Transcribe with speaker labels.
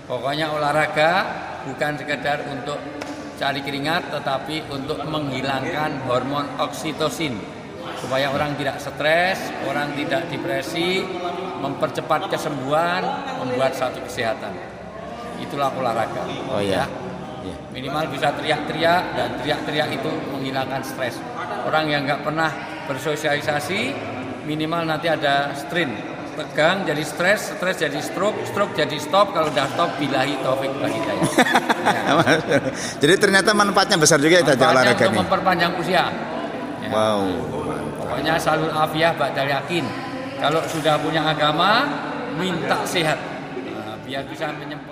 Speaker 1: Pokoknya olahraga bukan sekedar untuk cari keringat, tetapi untuk menghilangkan hormon oksitosin supaya orang tidak stres, orang tidak depresi, mempercepat kesembuhan, membuat satu kesehatan. Itulah olahraga.
Speaker 2: Oh ya.
Speaker 1: Minimal bisa teriak-teriak, dan teriak-teriak itu menghilangkan stres. Orang yang nggak pernah bersosialisasi, minimal nanti ada strain, tegang jadi stres, stres jadi stroke, stroke jadi stop. Kalau udah stop, billahi taufik wal hidayah.
Speaker 2: Jadi ternyata manfaatnya besar juga ya olahraga
Speaker 1: untuk
Speaker 2: ini.
Speaker 1: memperpanjang usia. Ya.
Speaker 2: Wow.
Speaker 1: Pokoknya salul afiyah ba'dal yakin. Kalau sudah punya agama, minta sehat. Biar bisa menyempurnakan